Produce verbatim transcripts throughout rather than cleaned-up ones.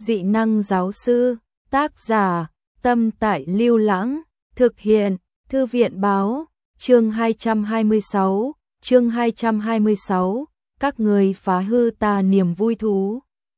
Dị năng giáo sư, tác giả, Tâm Tại Lưu Lãng, thực hiện, Thư viện báo, chương hai trăm hai mươi sáu, chương hai trăm hai mươi sáu, các người phá hư ta niềm vui thú.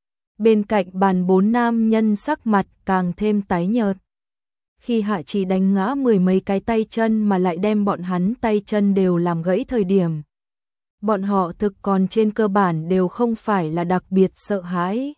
Bên cạnh bàn bốn nam nhân sắc mặt càng thêm tái nhợt. Khi Hạ Trì đánh ngã mười mấy cái tay chân mà lại đem bọn hắn tay chân đều làm gãy thời điểm. Bọn họ thực còn trên cơ bản đều không phải là đặc biệt sợ hãi.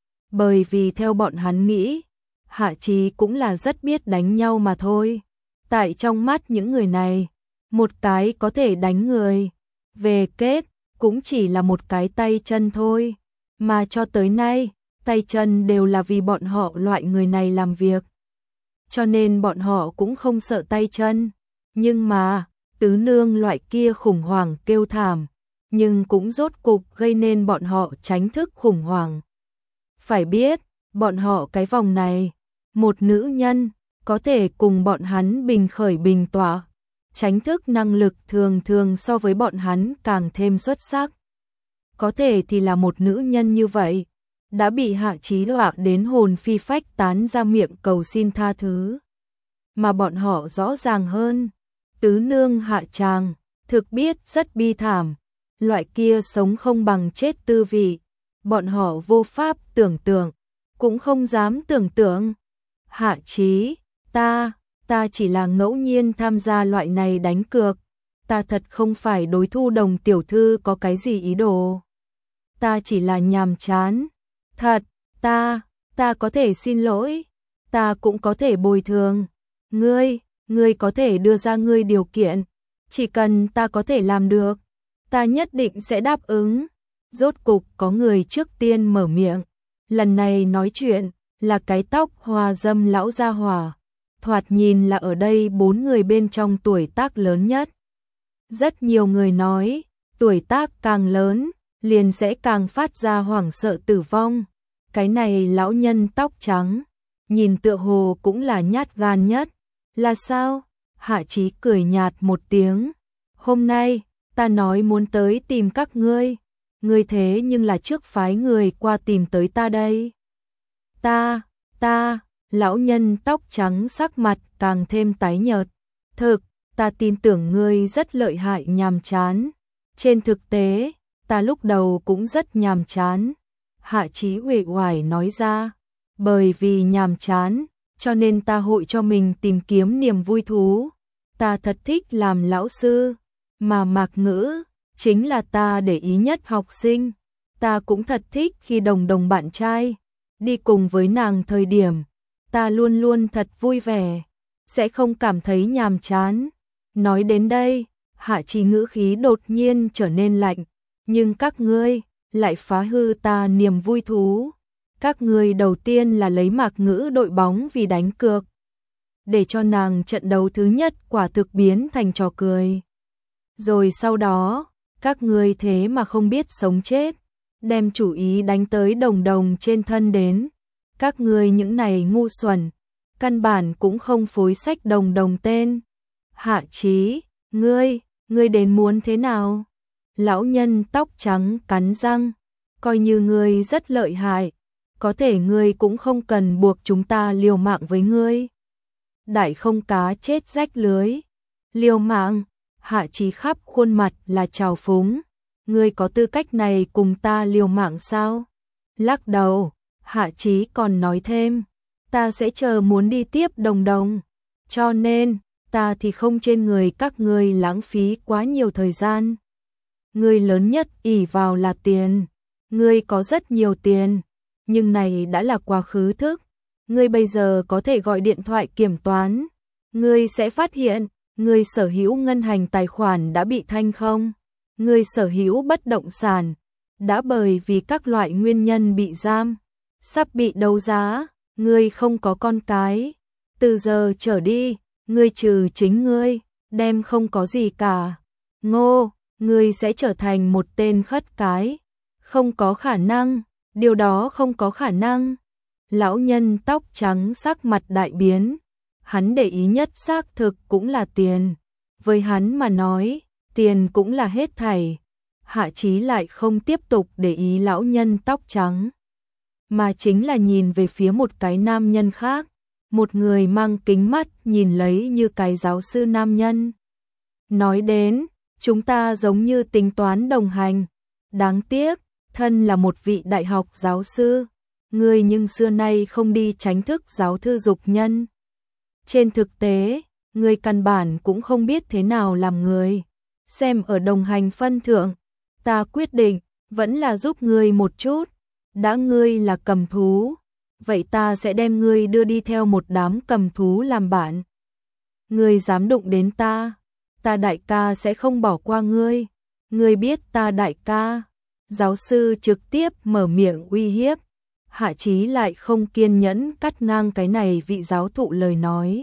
Bởi vì theo bọn hắn nghĩ, Hạ Trì cũng là rất biết đánh nhau mà thôi. Tại trong mắt những người này, một cái có thể đánh người, về kết cũng chỉ là một cái tay chân thôi. Mà cho tới nay, tay chân đều là vì bọn họ loại người này làm việc. Cho nên bọn họ cũng không sợ tay chân. Nhưng mà, tứ nương loại kia khủng hoảng kêu thảm, nhưng cũng rốt cục gây nên bọn họ tránh thức khủng hoảng. Phải biết, bọn họ cái vòng này, một nữ nhân, có thể cùng bọn hắn bình khởi bình tỏa, tránh thức năng lực thường thường so với bọn hắn càng thêm xuất sắc. Có thể thì là một nữ nhân như vậy, đã bị Hạ Chí dọa đến hồn phi phách tán ra miệng cầu xin tha thứ. Mà bọn họ rõ ràng hơn, tứ nương Hạ Tràng, thực biết rất bi thảm, loại kia sống không bằng chết tư vị, bọn họ vô pháp tưởng tượng, cũng không dám tưởng tượng. Hạ Chí, ta, ta chỉ là ngẫu nhiên tham gia loại này đánh cược, ta thật không phải đối Thu Đồng tiểu thư có cái gì ý đồ. Ta chỉ là nhàm chán. Thật, ta, ta có thể xin lỗi, ta cũng có thể bồi thường. Ngươi, ngươi có thể đưa ra ngươi điều kiện, chỉ cần ta có thể làm được, ta nhất định sẽ đáp ứng. Rốt cục có người trước tiên mở miệng, lần này nói chuyện là cái tóc hoa dâm lão gia hỏa, thoạt nhìn là ở đây bốn người bên trong tuổi tác lớn nhất. Rất nhiều người nói, tuổi tác càng lớn, liền sẽ càng phát ra hoảng sợ tử vong. Cái này lão nhân tóc trắng, nhìn tựa hồ cũng là nhát gan nhất. Là sao? Hạ Chí cười nhạt một tiếng. Hôm nay, ta nói muốn tới tìm các ngươi. Ngươi thế nhưng là trước phái người qua tìm tới ta đây. Ta, ta, lão nhân tóc trắng sắc mặt càng thêm tái nhợt. Thực, ta tin tưởng ngươi rất lợi hại nhàm chán. Trên thực tế, ta lúc đầu cũng rất nhàm chán. Hạ Chí uể oải nói ra, bởi vì nhàm chán, cho nên ta hội cho mình tìm kiếm niềm vui thú. Ta thật thích làm lão sư, mà Mạc Ngữ chính là ta để ý nhất học sinh. Ta cũng thật thích khi Đồng Đồng bạn trai đi cùng với nàng thời điểm, ta luôn luôn thật vui vẻ, sẽ không cảm thấy nhàm chán. Nói đến đây, Hạ Chí ngữ khí đột nhiên trở nên lạnh, nhưng các ngươi lại phá hư ta niềm vui thú. Các ngươi đầu tiên là lấy Mạc Ngữ đội bóng vì đánh cược, để cho nàng trận đấu thứ nhất quả thực biến thành trò cười. Rồi sau đó, các ngươi thế mà không biết sống chết, đem chủ ý đánh tới Đồng Đồng trên thân đến. Các ngươi những này ngu xuẩn, căn bản cũng không phối sách Đồng Đồng tên. Hạ Chí, ngươi, ngươi đến muốn thế nào? Lão nhân tóc trắng cắn răng, coi như ngươi rất lợi hại, có thể ngươi cũng không cần buộc chúng ta liều mạng với ngươi. Đại không cá chết rách lưới. Liều mạng? Hạ Chí khắp khuôn mặt là trào phúng. Ngươi có tư cách này cùng ta liều mạng sao? Lắc đầu, Hạ Chí còn nói thêm, ta sẽ chờ muốn đi tiếp Đồng Đồng, cho nên ta thì không trên người các ngươi lãng phí quá nhiều thời gian. Ngươi lớn nhất ỷ vào là tiền, ngươi có rất nhiều tiền, nhưng này đã là quá khứ thức. Ngươi bây giờ có thể gọi điện thoại kiểm toán, ngươi sẽ phát hiện, ngươi sở hữu ngân hàng tài khoản đã bị thanh không, ngươi sở hữu bất động sản đã bởi vì các loại nguyên nhân bị giam, sắp bị đấu giá, ngươi không có con cái, từ giờ trở đi, ngươi trừ chính ngươi, đem không có gì cả. Ngô, ngươi sẽ trở thành một tên khất cái. Không có khả năng, điều đó không có khả năng. Lão nhân tóc trắng sắc mặt đại biến, hắn để ý nhất xác thực cũng là tiền. Với hắn mà nói, tiền cũng là hết thảy. Hạ Chí lại không tiếp tục để ý lão nhân tóc trắng. mà chính là nhìn về phía một cái nam nhân khác, một người mang kính mắt nhìn lấy như cái giáo sư nam nhân. Nói đến, chúng ta giống như tính toán đồng hành, đáng tiếc, thân là một vị đại học giáo sư, ngươi nhưng xưa nay không đi tránh thức giáo thư dục nhân. Trên thực tế, ngươi căn bản cũng không biết thế nào làm người. Xem ở đồng hành phân thượng, ta quyết định, vẫn là giúp ngươi một chút. Đã ngươi là cầm thú, vậy ta sẽ đem ngươi đưa đi theo một đám cầm thú làm bạn. Ngươi dám đụng đến ta, ta đại ca sẽ không bỏ qua ngươi. Ngươi biết ta đại ca. Giáo sư trực tiếp mở miệng uy hiếp. Hạ Chí lại không kiên nhẫn cắt ngang cái này vị giáo thụ lời nói.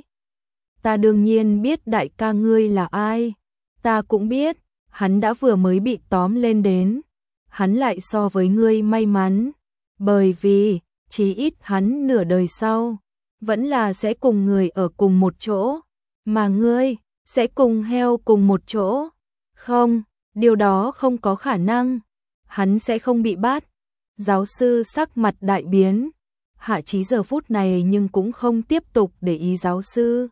Ta đương nhiên biết đại ca ngươi là ai. Ta cũng biết, hắn đã vừa mới bị tóm lên đến. Hắn lại so với ngươi may mắn. Bởi vì, chí ít hắn nửa đời sau, vẫn là sẽ cùng người ở cùng một chỗ. Mà ngươi, sẽ cùng heo cùng một chỗ. Không, điều đó không có khả năng. Hắn sẽ không bị bắt. Giáo sư sắc mặt đại biến. Hạ Chí giờ phút này nhưng cũng không tiếp tục để ý giáo sư.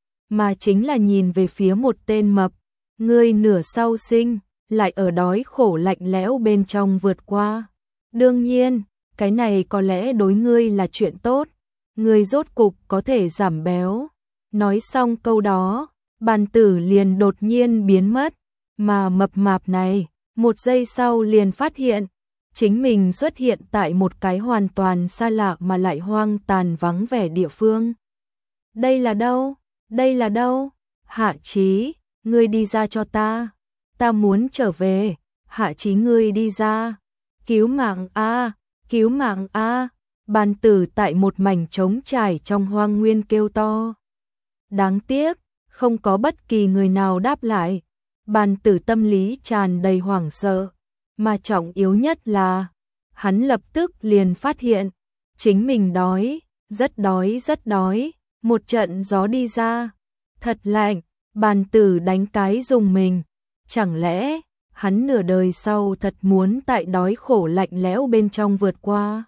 Mà chính là nhìn về phía một tên mập. Ngươi nửa sau sinh, lại ở đói khổ lạnh lẽo bên trong vượt qua. Đương nhiên, cái này có lẽ đối ngươi là chuyện tốt. Ngươi rốt cục có thể giảm béo. Nói xong câu đó, bàn tử liền đột nhiên biến mất. Mà mập mạp này, một giây sau liền phát hiện, chính mình xuất hiện tại một cái hoàn toàn xa lạ mà lại hoang tàn vắng vẻ địa phương. Đây là đâu? Đây là đâu? Hạ Chí, ngươi đi ra cho ta. Ta muốn trở về. Hạ Chí, ngươi đi ra. Cứu mạng a, cứu mạng a. Bàn tử tại một mảnh trống trải trong hoang nguyên kêu to. Đáng tiếc, không có bất kỳ người nào đáp lại. Bàn tử tâm lý tràn đầy hoảng sợ, mà trọng yếu nhất là, hắn lập tức liền phát hiện, chính mình đói, rất đói rất đói, một trận gió đi ra, thật lạnh, bàn tử đánh cái dùng mình, chẳng lẽ, hắn nửa đời sau thật muốn tại đói khổ lạnh lẽo bên trong vượt qua.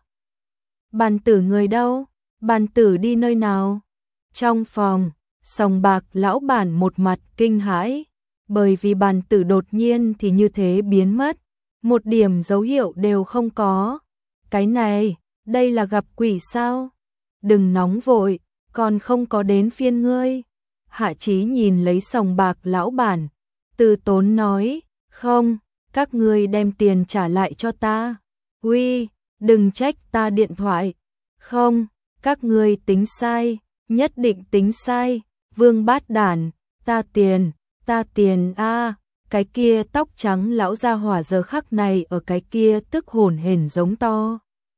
Bàn tử người đâu? Bàn tử đi nơi nào? Trong phòng, sòng bạc lão bản một mặt kinh hãi. Bởi vì bàn tử đột nhiên thì như thế biến mất, một điểm dấu hiệu đều không có. Cái này, đây là gặp quỷ sao? Đừng nóng vội, còn không có đến phiên ngươi. Hạ Chí nhìn lấy sòng bạc lão bản, từ tốn nói, không, các ngươi đem tiền trả lại cho ta. Uy, đừng trách ta điện thoại. Không, các ngươi tính sai, nhất định tính sai, vương bát đản, ta tiền. Ta tiền a, à, cái kia tóc trắng lão gia hỏa giờ khắc này ở cái kia tức hổn hển giống to.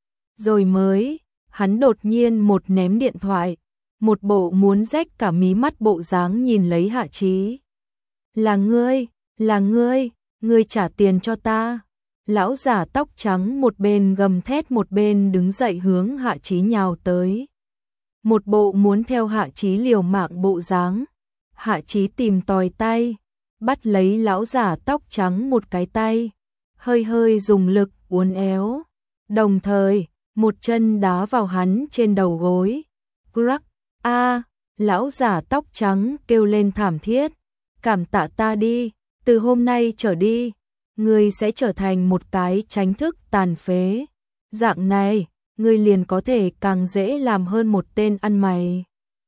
Rồi mới, hắn đột nhiên một ném điện thoại, một bộ muốn rách cả mí mắt bộ dáng nhìn lấy Hạ Chí. Là ngươi, là ngươi, ngươi trả tiền cho ta. Lão giả tóc trắng một bên gầm thét một bên đứng dậy hướng Hạ Chí nhào tới. Một bộ muốn theo Hạ Chí liều mạng bộ dáng. Hạ Chí tìm tòi tay, bắt lấy lão giả tóc trắng một cái tay, hơi hơi dùng lực uốn éo, đồng thời, một chân đá vào hắn trên đầu gối. Crack, a, lão giả tóc trắng kêu lên thảm thiết, cảm tạ ta đi, từ hôm nay trở đi, ngươi sẽ trở thành một cái tránh thức tàn phế. Dạng này, ngươi liền có thể càng dễ làm hơn một tên ăn mày.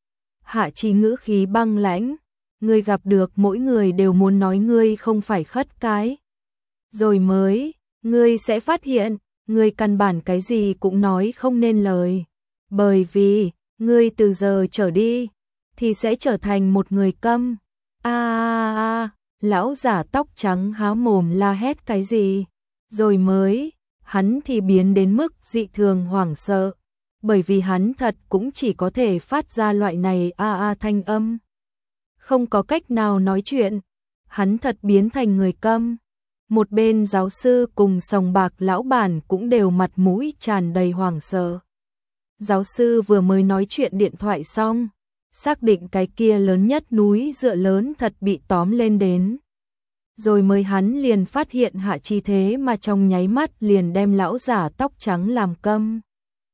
Hạ Chí ngữ khí băng lãnh, ngươi gặp được mỗi người đều muốn nói ngươi không phải khất cái. Rồi mới, ngươi sẽ phát hiện, ngươi căn bản cái gì cũng nói không nên lời. Bởi vì, ngươi từ giờ trở đi, thì sẽ trở thành một người câm. A a a, lão giả tóc trắng há mồm la hét cái gì. Rồi mới, hắn thì biến đến mức dị thường hoảng sợ. Bởi vì hắn thật cũng chỉ có thể phát ra loại này a a thanh âm. Không có cách nào nói chuyện, hắn thật biến thành người câm. Một bên giáo sư cùng sòng bạc lão bản cũng đều mặt mũi tràn đầy hoảng sợ. Giáo sư vừa mới nói chuyện điện thoại xong, xác định cái kia lớn nhất núi dựa lớn thật bị tóm lên đến. Rồi mới hắn liền phát hiện Hạ Chí thế mà trong nháy mắt liền đem lão giả tóc trắng làm câm.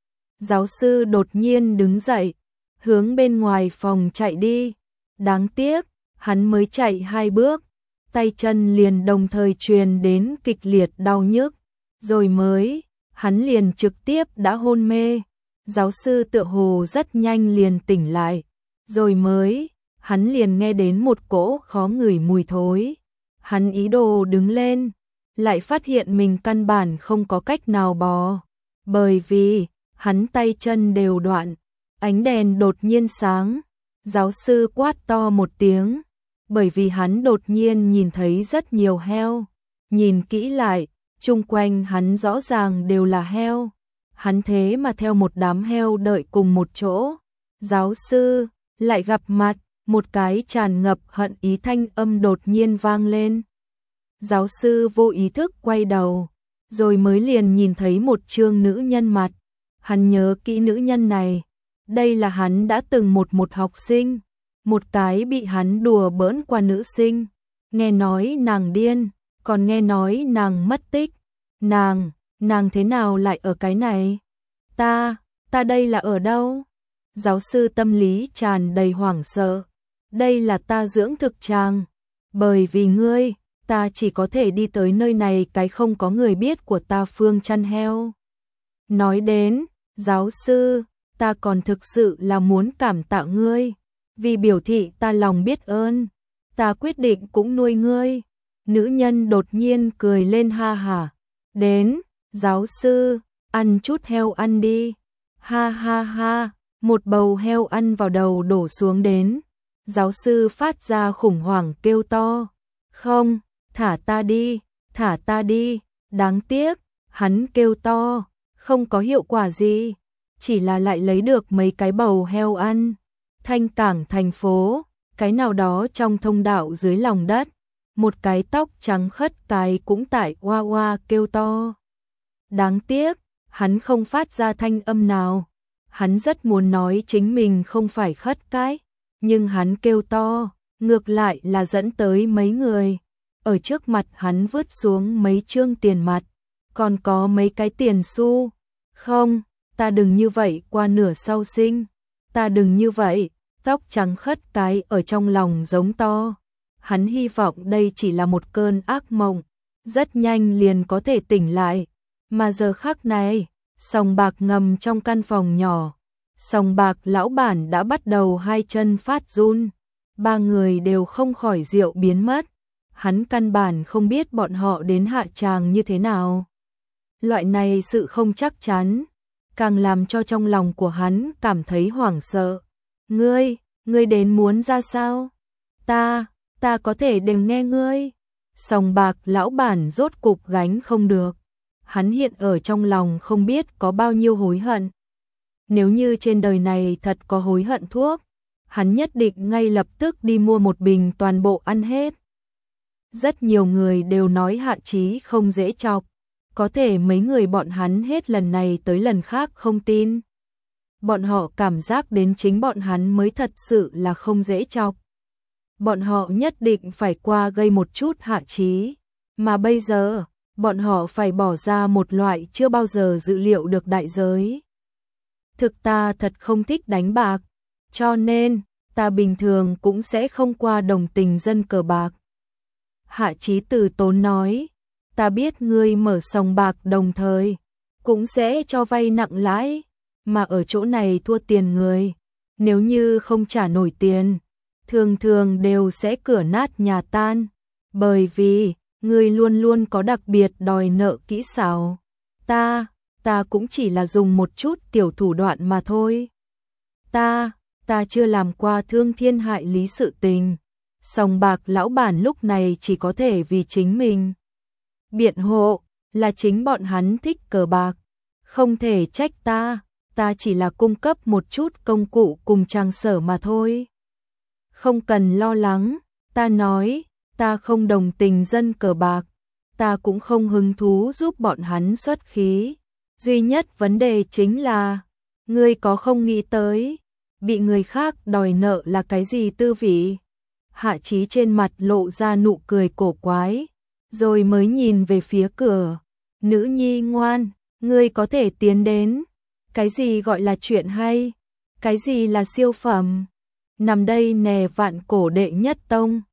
Giáo sư đột nhiên đứng dậy, hướng bên ngoài phòng chạy đi. Đáng tiếc, hắn mới chạy hai bước, tay chân liền đồng thời truyền đến kịch liệt đau nhức, rồi mới, hắn liền trực tiếp đã hôn mê. Giáo sư tựa hồ rất nhanh liền tỉnh lại, rồi mới, hắn liền nghe đến một cỗ khó ngửi mùi thối. Hắn ý đồ đứng lên, lại phát hiện mình căn bản không có cách nào bò, bởi vì hắn tay chân đều đoạn. Ánh đèn đột nhiên sáng, giáo sư quát to một tiếng, bởi vì hắn đột nhiên nhìn thấy rất nhiều heo. Nhìn kỹ lại, chung quanh hắn rõ ràng đều là heo. Hắn thế mà theo một đám heo đợi cùng một chỗ. Giáo sư lại gặp mặt, một cái tràn ngập hận ý thanh âm đột nhiên vang lên. Giáo sư vô ý thức quay đầu, rồi mới liền nhìn thấy một trương nữ nhân mặt. Hắn nhớ kỹ nữ nhân này, đây là hắn đã từng một một học sinh, một cái bị hắn đùa bỡn qua nữ sinh. Nghe nói nàng điên, còn nghe nói nàng mất tích. Nàng, nàng thế nào lại ở cái này? Ta, ta đây là ở đâu? Giáo sư tâm lý tràn đầy hoảng sợ. Đây là ta dưỡng thực tràng. Bởi vì ngươi, ta chỉ có thể đi tới nơi này cái không có người biết của ta phương chăn heo. Nói đến, giáo sư, ta còn thực sự là muốn cảm tạ ngươi. Vì biểu thị ta lòng biết ơn, ta quyết định cũng nuôi ngươi. Nữ nhân đột nhiên cười lên ha hả. Đến, giáo sư, ăn chút heo ăn đi. Ha ha ha, một bầu heo ăn vào đầu đổ xuống đến. Giáo sư phát ra khủng hoảng kêu to. Không, thả ta đi, thả ta đi. Đáng tiếc, hắn kêu to, không có hiệu quả gì. Chỉ là lại lấy được mấy cái bầu heo ăn. Thanh Cảng thành phố, cái nào đó trong thông đạo dưới lòng đất. Một cái tóc trắng khất cái cũng tại oa oa kêu to. Đáng tiếc, hắn không phát ra thanh âm nào. Hắn rất muốn nói chính mình không phải khất cái, nhưng hắn kêu to, ngược lại là dẫn tới mấy người. Ở trước mặt hắn vứt xuống mấy trương tiền mặt, còn có mấy cái tiền xu. Không, ta đừng như vậy qua nửa sau sinh. Ta đừng như vậy, tóc trắng khất cái ở trong lòng giống to. Hắn hy vọng đây chỉ là một cơn ác mộng, rất nhanh liền có thể tỉnh lại. Mà giờ khắc này, sòng bạc ngầm trong căn phòng nhỏ, sòng bạc lão bản đã bắt đầu hai chân phát run. Ba người đều không khỏi rượu biến mất. Hắn căn bản không biết bọn họ đến hạ tràng như thế nào. Loại này sự không chắc chắn, càng làm cho trong lòng của hắn cảm thấy hoảng sợ. Ngươi, ngươi đến muốn ra sao? Ta, ta có thể đừng nghe ngươi. Sòng bạc lão bản rốt cục gánh không được. Hắn hiện ở trong lòng không biết có bao nhiêu hối hận. Nếu như trên đời này thật có hối hận thuốc, hắn nhất định ngay lập tức đi mua một bình toàn bộ ăn hết. Rất nhiều người đều nói Hạ Chí không dễ chọc, có thể mấy người bọn hắn hết lần này tới lần khác không tin. Bọn họ cảm giác đến chính bọn hắn mới thật sự là không dễ chọc. Bọn họ nhất định phải qua gây một chút Hạ Chí, mà bây giờ, bọn họ phải bỏ ra một loại chưa bao giờ dự liệu được đại giới. Thực ta thật không thích đánh bạc, cho nên, ta bình thường cũng sẽ không qua đồng tình dân cờ bạc. Hạ Chí từ tốn nói, ta biết ngươi mở sòng bạc đồng thời, cũng sẽ cho vay nặng lãi, mà ở chỗ này thua tiền người, nếu như không trả nổi tiền, thường thường đều sẽ cửa nát nhà tan, bởi vì, ngươi luôn luôn có đặc biệt đòi nợ kỹ xảo. Ta, ta cũng chỉ là dùng một chút tiểu thủ đoạn mà thôi. Ta, ta chưa làm qua thương thiên hại lý sự tình. Sòng bạc lão bản lúc này chỉ có thể vì chính mình biện hộ, là chính bọn hắn thích cờ bạc, không thể trách ta, ta chỉ là cung cấp một chút công cụ cùng trang sở mà thôi. Không cần lo lắng, ta nói, ta không đồng tình dân cờ bạc, ta cũng không hứng thú giúp bọn hắn xuất khí. Duy nhất vấn đề chính là, ngươi có không nghĩ tới, bị người khác đòi nợ là cái gì tư vị? Hạ Chí trên mặt lộ ra nụ cười cổ quái, rồi mới nhìn về phía cửa. Nữ nhi ngoan, ngươi có thể tiến đến. Cái gì gọi là chuyện hay? Cái gì là siêu phẩm? Nằm đây nè vạn cổ đệ nhất tông.